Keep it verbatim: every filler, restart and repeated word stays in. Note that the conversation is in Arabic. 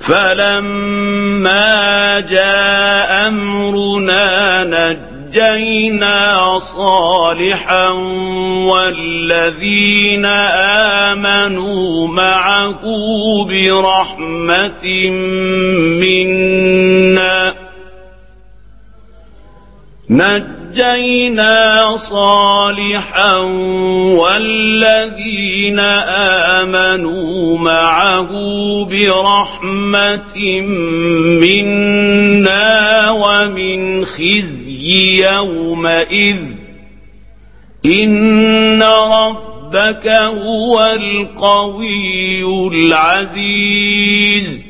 فلما جاء أمرنا نجينا صالحا والذين آمنوا معه برحمة منا نجينا صالحا والذين آمنوا معه برحمة منا ومن خزي يومئذ إن ربك هو القوي العزيز